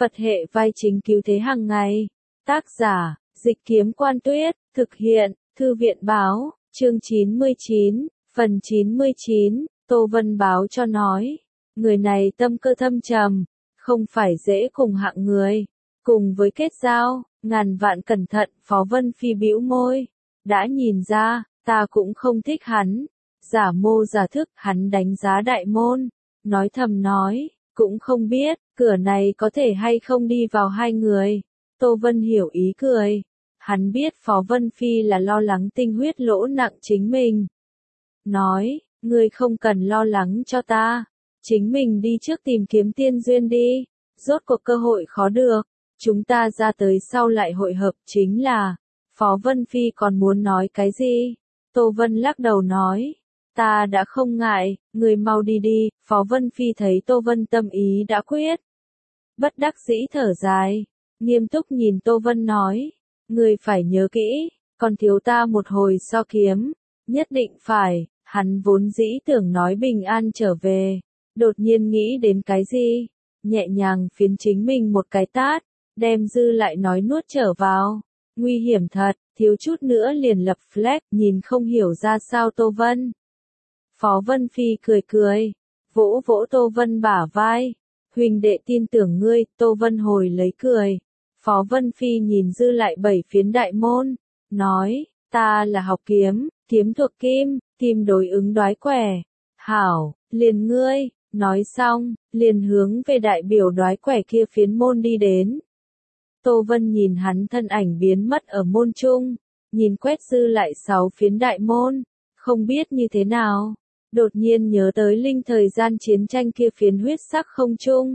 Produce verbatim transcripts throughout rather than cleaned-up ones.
Phật hệ vai chính cứu thế hàng ngày. Tác giả, Dịch Kiếm Quan Tuyết, thực hiện, Thư viện Báo, chương chín mươi chín, phần chín mươi chín, Tô Vân báo cho nói. Người này tâm cơ thâm trầm, không phải dễ cùng hạng người. Cùng với kết giao, ngàn vạn cẩn thận, Phó Vân Phi bĩu môi. Đã nhìn ra, ta cũng không thích hắn. Giả mô giả thức, hắn đánh giá đại môn. Nói thầm nói, cũng không biết, cửa này có thể hay không đi vào hai người. Tô Vân hiểu ý cười. Hắn biết Phó Vân Phi là lo lắng tinh huyết lỗ nặng chính mình. Nói, ngươi không cần lo lắng cho ta. Chính mình đi trước tìm kiếm tiên duyên đi. Rốt cuộc cơ hội khó được. Chúng ta ra tới sau lại hội hợp chính là. Phó Vân Phi còn muốn nói cái gì? Tô Vân lắc đầu nói. Ta đã không ngại, người mau đi đi. Phó Vân Phi thấy Tô Vân tâm ý đã quyết. Bất đắc dĩ thở dài. Nghiêm túc nhìn Tô Vân nói. Người phải nhớ kỹ, còn thiếu ta một hồi so kiếm. Nhất định phải, hắn vốn dĩ tưởng nói bình an trở về. Đột nhiên nghĩ đến cái gì? Nhẹ nhàng phiến chính mình một cái tát, đem dư lại nói nuốt trở vào. Nguy hiểm thật, thiếu chút nữa liền lập flag, nhìn không hiểu ra sao Tô Vân. Phó Vân Phi cười cười, vỗ vỗ Tô Vân bả vai. Huỳnh đệ tin tưởng ngươi, Tô Vân hồi lấy cười. Phó Vân Phi nhìn dư lại bảy phiến đại môn, nói, ta là học kiếm, kiếm thuộc kim, kim đối ứng đoái quẻ. Hảo, liền ngươi, nói xong, liền hướng về đại biểu đoái quẻ kia phiến môn đi đến. Tô Vân nhìn hắn thân ảnh biến mất ở môn trung, nhìn quét dư lại sáu phiến đại môn, không biết như thế nào, đột nhiên nhớ tới linh thời gian chiến tranh kia phiến huyết sắc không trung.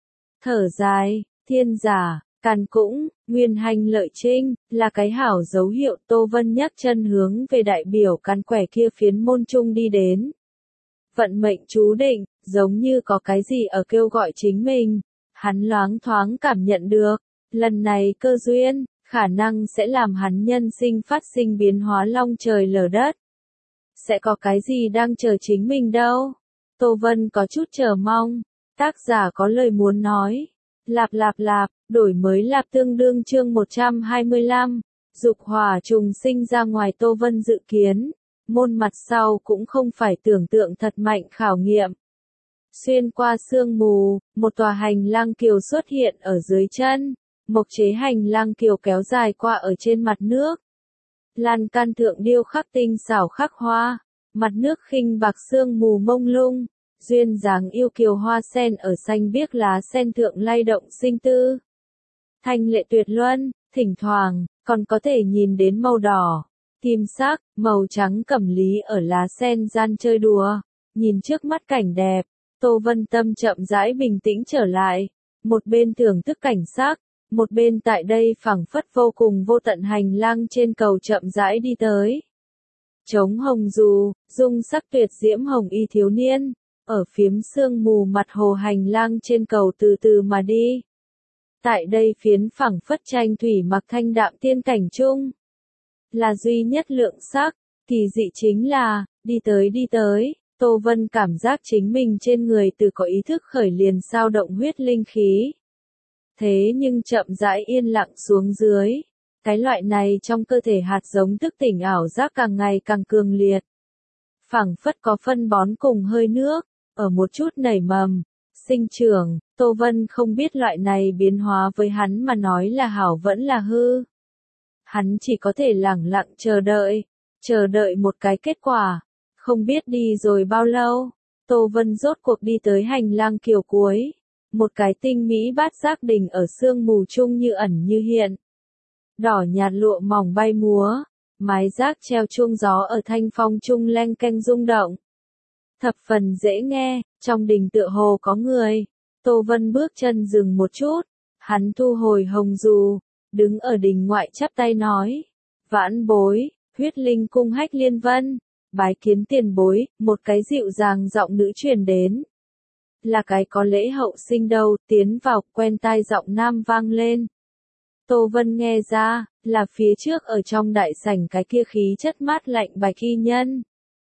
Thở dài, thiên giả, càn cũng, nguyên hành lợi trinh, là cái hảo dấu hiệu. Tô Vân nhấc chân hướng về đại biểu càn quẻ kia phiến môn trung đi đến. Vận mệnh chú định, giống như có cái gì ở kêu gọi chính mình, hắn loáng thoáng cảm nhận được. Lần này cơ duyên, khả năng sẽ làm hắn nhân sinh phát sinh biến hóa long trời lở đất. Sẽ có cái gì đang chờ chính mình đâu? Tô Vân có chút chờ mong. Tác giả có lời muốn nói. Lạp lạp lạp, đổi mới lạp tương đương chương một trăm hai mươi lăm. Dục hỏa trùng sinh ra ngoài. Tô Vân dự kiến. Môn mặt sau cũng không phải tưởng tượng thật mạnh khảo nghiệm. Xuyên qua sương mù, một tòa hành lang kiều xuất hiện ở dưới chân. Mộc chế hành lang kiều kéo dài qua ở trên mặt nước. Lan can thượng điêu khắc tinh xảo khắc hoa, mặt nước khinh bạc sương mù mông lung, duyên dáng yêu kiều hoa sen ở xanh biếc lá sen thượng lay động sinh tư. Thanh lệ tuyệt luân, thỉnh thoảng, còn có thể nhìn đến màu đỏ, kim sắc, màu trắng cẩm lý ở lá sen gian chơi đùa, nhìn trước mắt cảnh đẹp, Tô Vân tâm chậm rãi bình tĩnh trở lại, một bên thưởng thức cảnh sắc. Một bên tại đây phảng phất vô cùng vô tận hành lang trên cầu chậm rãi đi tới. Trống hồng dù, dung sắc tuyệt diễm hồng y thiếu niên, ở phiếm sương mù mặt hồ hành lang trên cầu từ từ mà đi. Tại đây phiến phảng phất tranh thủy mặc thanh đạm tiên cảnh chung. Là duy nhất lượng sắc, kỳ dị chính là, đi tới đi tới, Tô Vân cảm giác chính mình trên người từ có ý thức khởi liền sao động huyết linh khí. Thế nhưng chậm rãi yên lặng xuống dưới. Cái loại này trong cơ thể hạt giống thức tỉnh ảo giác càng ngày càng cường liệt. Phảng phất có phân bón cùng hơi nước, ở một chút nảy mầm, sinh trưởng. Tô Vân không biết loại này biến hóa với hắn mà nói là hảo vẫn là hư. Hắn chỉ có thể lẳng lặng chờ đợi, chờ đợi một cái kết quả. Không biết đi rồi bao lâu, Tô Vân rốt cuộc đi tới hành lang kiều cuối. Một cái tinh mỹ bát giác đình ở sương mù chung như ẩn như hiện. Đỏ nhạt lụa mỏng bay múa, mái giác treo chuông gió ở thanh phong chung leng keng rung động. Thập phần dễ nghe, trong đình tựa hồ có người. Tô Vân bước chân dừng một chút, hắn thu hồi hồng dù, đứng ở đình ngoại chắp tay nói. Vãn bối, huyết linh cung Hách Liên Vân, bái kiến tiền bối, một cái dịu dàng giọng nữ truyền đến. Là cái có lễ hậu sinh đâu, tiến vào, quen tai giọng nam vang lên. Tô Vân nghe ra, là phía trước ở trong đại sảnh cái kia khí chất mát lạnh bạch y nhân.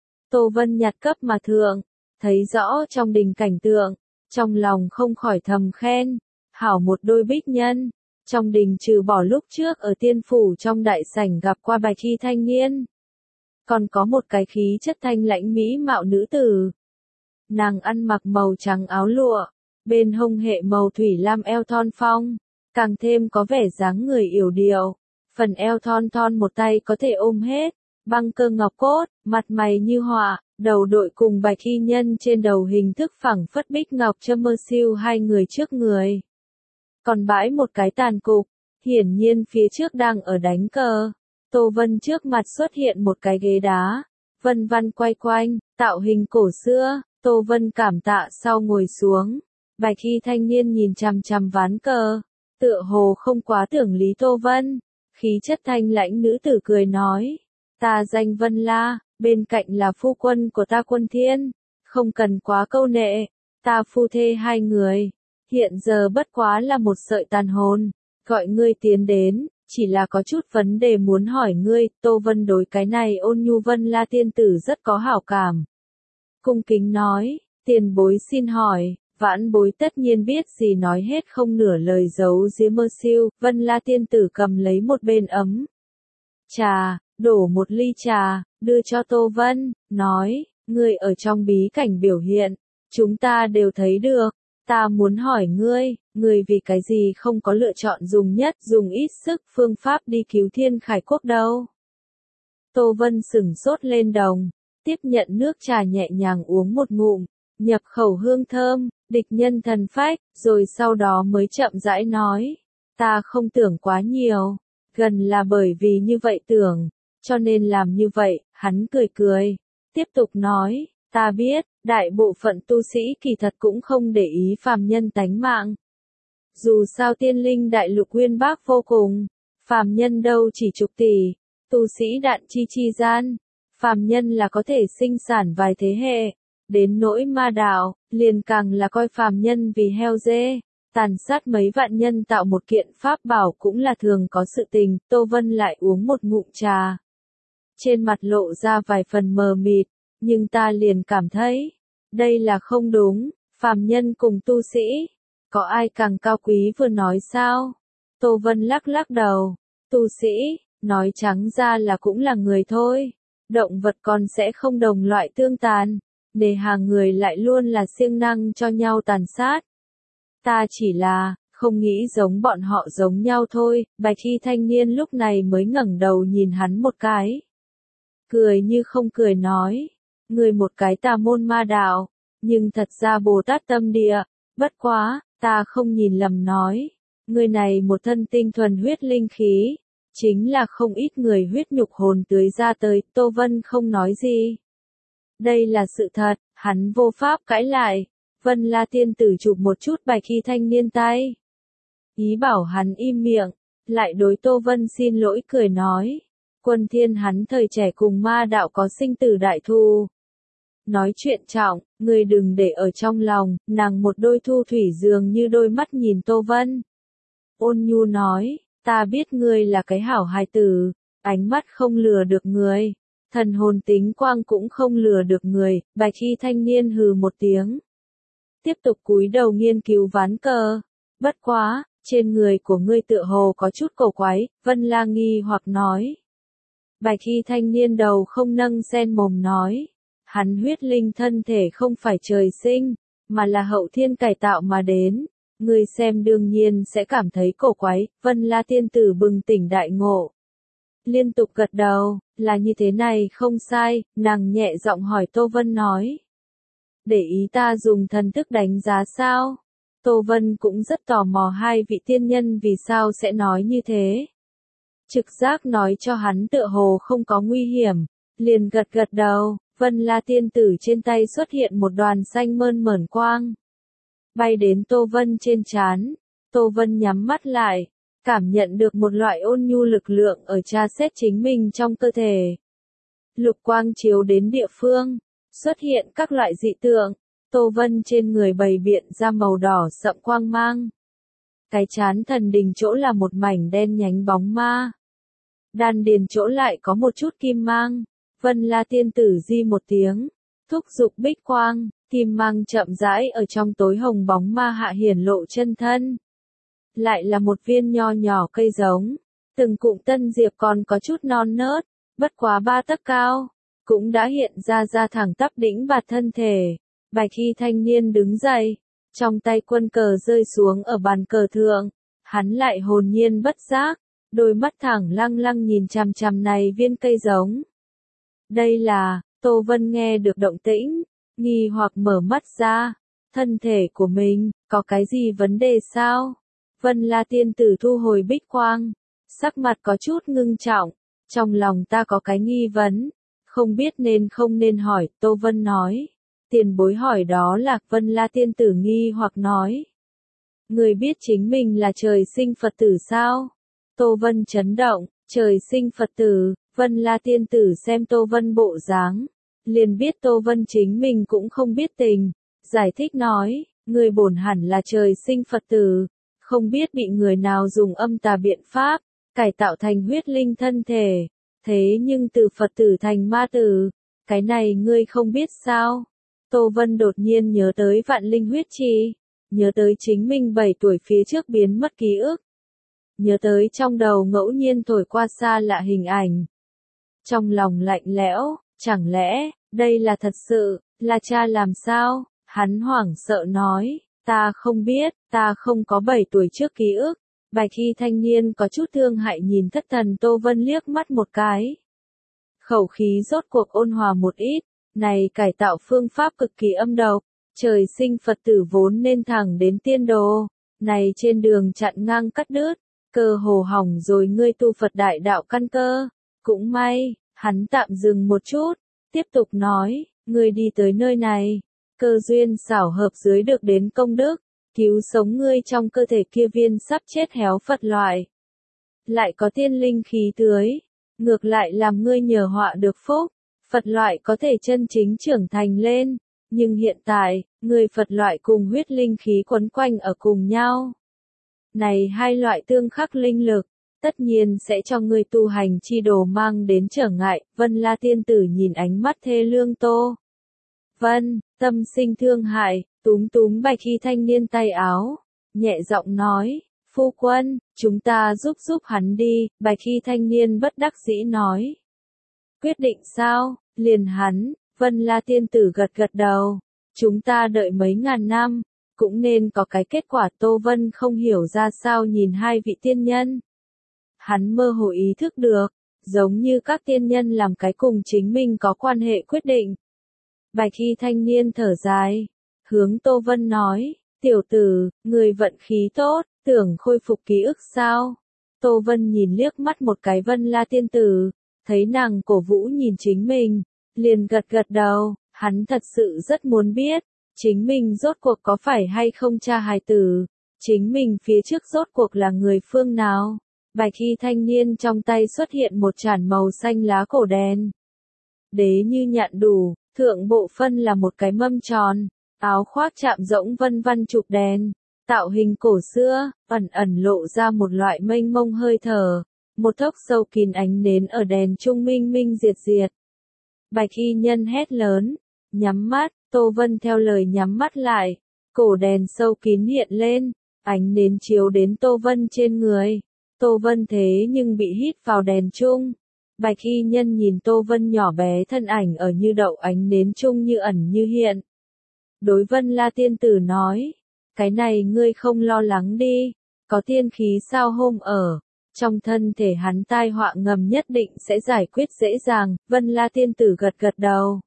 Tô Vân nhặt cấp mà thượng, thấy rõ trong đình cảnh tượng, trong lòng không khỏi thầm khen. hảo một đôi bích nhân. Trong đình trừ bỏ lúc trước ở tiên phủ trong đại sảnh gặp qua bạch y thanh niên. Còn có một cái khí chất thanh lãnh mỹ mạo nữ tử. Nàng ăn mặc màu trắng áo lụa, bên hông hệ màu thủy lam eo thon phong, càng thêm có vẻ dáng người yểu điệu. Phần eo thon thon một tay có thể ôm hết, băng cơ ngọc cốt, mặt mày như họa, đầu đội cùng bạch y nhân trên đầu hình thức phẳng phất bích ngọc châm mơ siêu hai người trước người. Còn bãi một cái tàn cục, hiển nhiên phía trước đang ở đánh cờ. Tô Vân trước mặt xuất hiện một cái ghế đá, vân vân quay quanh, tạo hình cổ xưa. Tô Vân cảm tạ sau ngồi xuống. Bạch y thanh niên nhìn chằm chằm ván cờ, tựa hồ không quá tưởng lý Tô Vân. Khí chất thanh lãnh nữ tử cười nói, ta danh Vân La, bên cạnh là phu quân của ta Quân Thiên, không cần quá câu nệ, ta phu thê hai người, hiện giờ bất quá là một sợi tàn hồn, gọi ngươi tiến đến, chỉ là có chút vấn đề muốn hỏi ngươi. Tô Vân đối cái này ôn nhu Vân La tiên tử rất có hảo cảm. Cung kính nói, tiền bối xin hỏi. Vãn bối tất nhiên biết gì nói hết không nửa lời giấu giếm mơ siêu. Vân La tiên tử cầm lấy một bên ấm trà, đổ một ly trà, đưa cho Tô Vân, nói, ngươi ở trong bí cảnh biểu hiện, chúng ta đều thấy được. Ta muốn hỏi ngươi, ngươi vì cái gì không có lựa chọn dùng nhất, dùng ít sức phương pháp đi cứu Thiên Khải Quốc đâu? Tô Vân sửng sốt lên đồng, tiếp nhận nước trà nhẹ nhàng uống một ngụm, nhập khẩu hương thơm, địch nhân thần phách, rồi sau đó mới chậm rãi nói, ta không tưởng quá nhiều, gần là bởi vì như vậy tưởng, cho nên làm như vậy. Hắn cười cười, tiếp tục nói, ta biết, đại bộ phận tu sĩ kỳ thật cũng không để ý phàm nhân tánh mạng. Dù sao tiên linh đại lục uyên bác vô cùng, phàm nhân đâu chỉ chục tỷ, tu sĩ đạn chi chi gian, phàm nhân là có thể sinh sản vài thế hệ. Đến nỗi ma đạo, liền càng là coi phàm nhân vì heo dê, tàn sát mấy vạn nhân tạo một kiện pháp bảo cũng là thường có sự tình. Tô Vân lại uống một ngụm trà, trên mặt lộ ra vài phần mờ mịt, nhưng ta liền cảm thấy, đây là không đúng, phàm nhân cùng tu sĩ, có ai càng cao quý vừa nói sao? Tô Vân lắc lắc đầu, tu sĩ, nói trắng ra là cũng là người thôi, động vật còn sẽ không đồng loại tương tàn. Nề hàng người lại luôn là siêng năng cho nhau tàn sát. Ta chỉ là, không nghĩ giống bọn họ giống nhau thôi. Bạch y thanh niên lúc này mới ngẩng đầu nhìn hắn một cái. Cười như không cười nói, người một cái tà môn ma đạo, nhưng thật ra Bồ Tát tâm địa, bất quá, ta không nhìn lầm nói. Người này một thân tinh thuần huyết linh khí, chính là không ít người huyết nhục hồn tưới ra tới. Tô Vân không nói gì. Đây là sự thật, hắn vô pháp cãi lại. Vân La tiên tử chụp một chút bạch y thanh niên tay, ý bảo hắn im miệng, lại đối Tô Vân xin lỗi cười nói, Quân Thiên hắn thời trẻ cùng ma đạo có sinh tử đại thù. Nói chuyện trọng, người đừng để ở trong lòng. Nàng một đôi thu thủy dường như đôi mắt nhìn Tô Vân, ôn nhu nói, ta biết ngươi là cái hảo hài tử, ánh mắt không lừa được người. Thần hồn tính quang cũng không lừa được người. Bạch y thanh niên hừ một tiếng, tiếp tục cúi đầu nghiên cứu ván cờ. Bất quá, trên người của ngươi tựa hồ có chút cổ quái. Vân La nghi hoặc nói. Bạch y thanh niên đầu không nâng sen mồm nói, hắn huyết linh thân thể không phải trời sinh, mà là hậu thiên cải tạo mà đến. Ngươi xem đương nhiên sẽ cảm thấy cổ quái. Vân La tiên tử bừng tỉnh đại ngộ, liên tục gật đầu, là như thế này không sai. Nàng nhẹ giọng hỏi Tô Vân nói, để ý ta dùng thần thức đánh giá sao? Tô Vân cũng rất tò mò hai vị tiên nhân vì sao sẽ nói như thế. Trực giác nói cho hắn tựa hồ không có nguy hiểm, liền gật gật đầu. Vân La tiên tử trên tay xuất hiện một đoàn xanh mơn mởn quang, bay đến Tô Vân trên trán. Tô Vân nhắm mắt lại, cảm nhận được một loại ôn nhu lực lượng ở tra xét chính mình trong cơ thể. Lục quang chiếu đến địa phương, xuất hiện các loại dị tượng. Tô Vân trên người bày biện ra màu đỏ sậm quang mang. Cái trán thần đình chỗ là một mảnh đen nhánh bóng ma. Đan điền chỗ lại có một chút kim mang. Vân La tiên tử di một tiếng, thúc giục bích quang, kim mang chậm rãi ở trong tối hồng bóng ma hạ hiển lộ chân thân. lại là một viên nho nhỏ cây giống. Từng cụm tân diệp còn có chút non nớt, bất quá ba tấc cao, cũng đã hiện ra ra thẳng tắp đĩnh bạt thân thể. Bạch y thanh niên đứng dậy, trong tay quân cờ rơi xuống ở bàn cờ thượng, hắn lại hồn nhiên bất giác, đôi mắt thẳng lăng lăng nhìn chằm chằm này viên cây giống. Đây là, Tô Vân nghe được động tĩnh, nghi hoặc mở mắt ra, thân thể của mình, có cái gì vấn đề sao? Vân La tiên tử thu hồi bích quang, sắc mặt có chút ngưng trọng, trong lòng ta có cái nghi vấn, không biết nên không nên hỏi, Tô Vân nói. Tiền bối hỏi đó là Vân La tiên tử nghi hoặc nói. Người biết chính mình là trời sinh Phật tử sao? Tô Vân chấn động, trời sinh Phật tử, Vân La tiên tử xem Tô Vân bộ dáng, liền biết Tô Vân chính mình cũng không biết tình, giải thích nói, người bổn hẳn là trời sinh Phật tử, không biết bị người nào dùng âm tà biện pháp, cải tạo thành huyết linh thân thể, thế nhưng từ Phật tử thành ma tử, cái này ngươi không biết sao? Tô Vân đột nhiên nhớ tới vạn linh huyết chi, nhớ tới chính mình bảy tuổi phía trước biến mất ký ức, nhớ tới trong đầu ngẫu nhiên thổi qua xa lạ hình ảnh. Trong lòng lạnh lẽo, chẳng lẽ, đây là thật sự, là cha làm sao? Hắn hoảng sợ nói, ta không biết, ta không có bảy tuổi trước ký ức. Bạch y thanh niên có chút thương hại nhìn thất thần Tô Vân liếc mắt một cái. Khẩu khí rốt cuộc ôn hòa một ít, này cải tạo phương pháp cực kỳ âm độc, trời sinh Phật tử vốn nên thẳng đến tiên đồ, này trên đường chặn ngang cắt đứt, cơ hồ hỏng rồi ngươi tu Phật đại đạo căn cơ. Cũng may, hắn tạm dừng một chút, tiếp tục nói, ngươi đi tới nơi này, cơ duyên xảo hợp dưới được đến công đức, cứu sống ngươi trong cơ thể kia viên sắp chết héo Phật loại. Lại có tiên linh khí tưới, ngược lại làm ngươi nhờ họa được phúc, Phật loại có thể chân chính trưởng thành lên, nhưng hiện tại, người Phật loại cùng huyết linh khí quấn quanh ở cùng nhau. Này hai loại tương khắc linh lực, tất nhiên sẽ cho người tu hành chi đồ mang đến trở ngại, Vân La tiên tử nhìn ánh mắt thê lương Tô Vân, tâm sinh thương hại, túm túm bạch y thanh niên tay áo, nhẹ giọng nói, phu quân, chúng ta giúp giúp hắn đi, bạch y thanh niên bất đắc dĩ nói. Quyết định sao, liền hắn, Vân La tiên tử gật gật đầu, chúng ta đợi mấy ngàn năm, cũng nên có cái kết quả. Tô Vân không hiểu ra sao nhìn hai vị tiên nhân. Hắn mơ hồ ý thức được, giống như các tiên nhân làm cái cùng chính mình có quan hệ quyết định. Bạch y thanh niên thở dài, hướng Tô Vân nói, tiểu tử, người vận khí tốt, tưởng khôi phục ký ức sao? Tô Vân nhìn liếc mắt một cái Vân La tiên tử, thấy nàng cổ vũ nhìn chính mình, liền gật gật đầu, hắn thật sự rất muốn biết, chính mình rốt cuộc có phải hay không cha hài tử, chính mình phía trước rốt cuộc là người phương nào. Bạch y thanh niên trong tay xuất hiện một chản màu xanh lá cổ đen. Đế như nhạn đủ, thượng bộ phân là một cái mâm tròn, áo khoác chạm rỗng vân vân chụp đèn, tạo hình cổ xưa, ẩn ẩn lộ ra một loại mênh mông hơi thở, một thốc sâu kín ánh nến ở đèn trung minh minh diệt diệt. Bạch y nhân hét lớn, nhắm mắt, Tô Vân theo lời nhắm mắt lại, cổ đèn sâu kín hiện lên, ánh nến chiếu đến Tô Vân trên người. Tô Vân thế nhưng bị hít vào đèn chung. Bạch y nhân nhìn Tô Vân nhỏ bé thân ảnh ở như đậu ánh nến chung như ẩn như hiện. Đối Vân La tiên tử nói, cái này ngươi không lo lắng đi, có tiên khí sao hôm ở, trong thân thể hắn tai họa ngầm nhất định sẽ giải quyết dễ dàng. Vân La tiên tử gật gật đầu.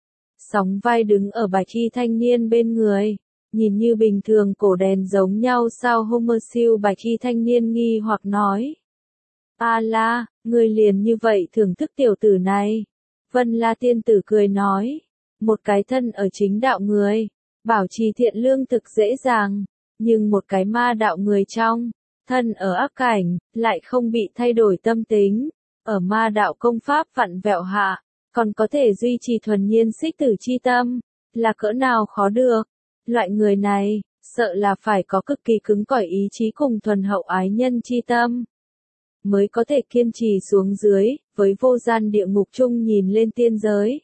Sóng vai đứng ở bạch y thanh niên bên người, nhìn như bình thường cổ đèn giống nhau sao Homer siêu bạch y thanh niên nghi hoặc nói. A la, người liền như vậy thưởng thức tiểu tử này. Vân La tiên tử cười nói, một cái thân ở chính đạo người, bảo trì thiện lương thực dễ dàng, nhưng một cái ma đạo người trong, thân ở ác cảnh, lại không bị thay đổi tâm tính, ở ma đạo công pháp vặn vẹo hạ, còn có thể duy trì thuần nhiên xích tử chi tâm, là cỡ nào khó được. Loại người này, sợ là phải có cực kỳ cứng cỏi ý chí cùng thuần hậu ái nhân chi tâm, mới có thể kiên trì xuống dưới, với vô gian địa ngục chung nhìn lên tiên giới.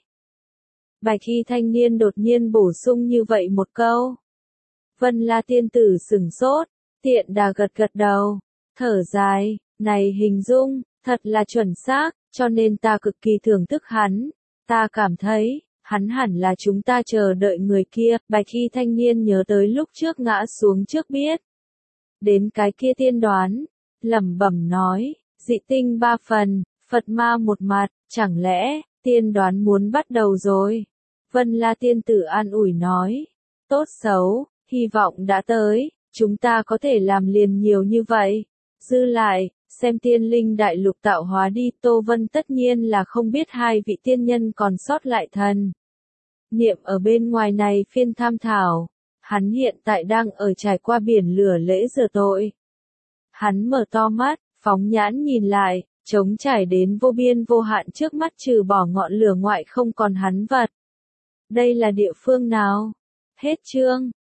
Bạch y thanh niên đột nhiên bổ sung như vậy một câu. Vân La tiên tử sửng sốt, Tiện đà gật gật đầu, thở dài, này hình dung, thật là chuẩn xác, cho nên ta cực kỳ thưởng thức hắn. Ta cảm thấy, hắn hẳn là chúng ta chờ đợi người kia. Bạch y thanh niên nhớ tới lúc trước ngã xuống trước biết. Đến cái kia tiên đoán, lẩm bẩm nói, dị tinh ba phần, Phật ma một mặt, chẳng lẽ, tiên đoán muốn bắt đầu rồi. Vân La tiên tử an ủi nói, tốt xấu, hy vọng đã tới, chúng ta có thể làm liền nhiều như vậy. Dư lại, xem tiên linh đại lục tạo hóa đi. Tô Vân tất nhiên là không biết hai vị tiên nhân còn sót lại thần niệm ở bên ngoài này phiên tham thảo. Hắn hiện tại đang ở trải qua biển lửa lễ rửa tội. Hắn mở to mắt, phóng nhãn nhìn lại, trống trải đến vô biên vô hạn trước mắt trừ bỏ ngọn lửa ngoại không còn hắn vật. Đây là địa phương nào? Hết chương.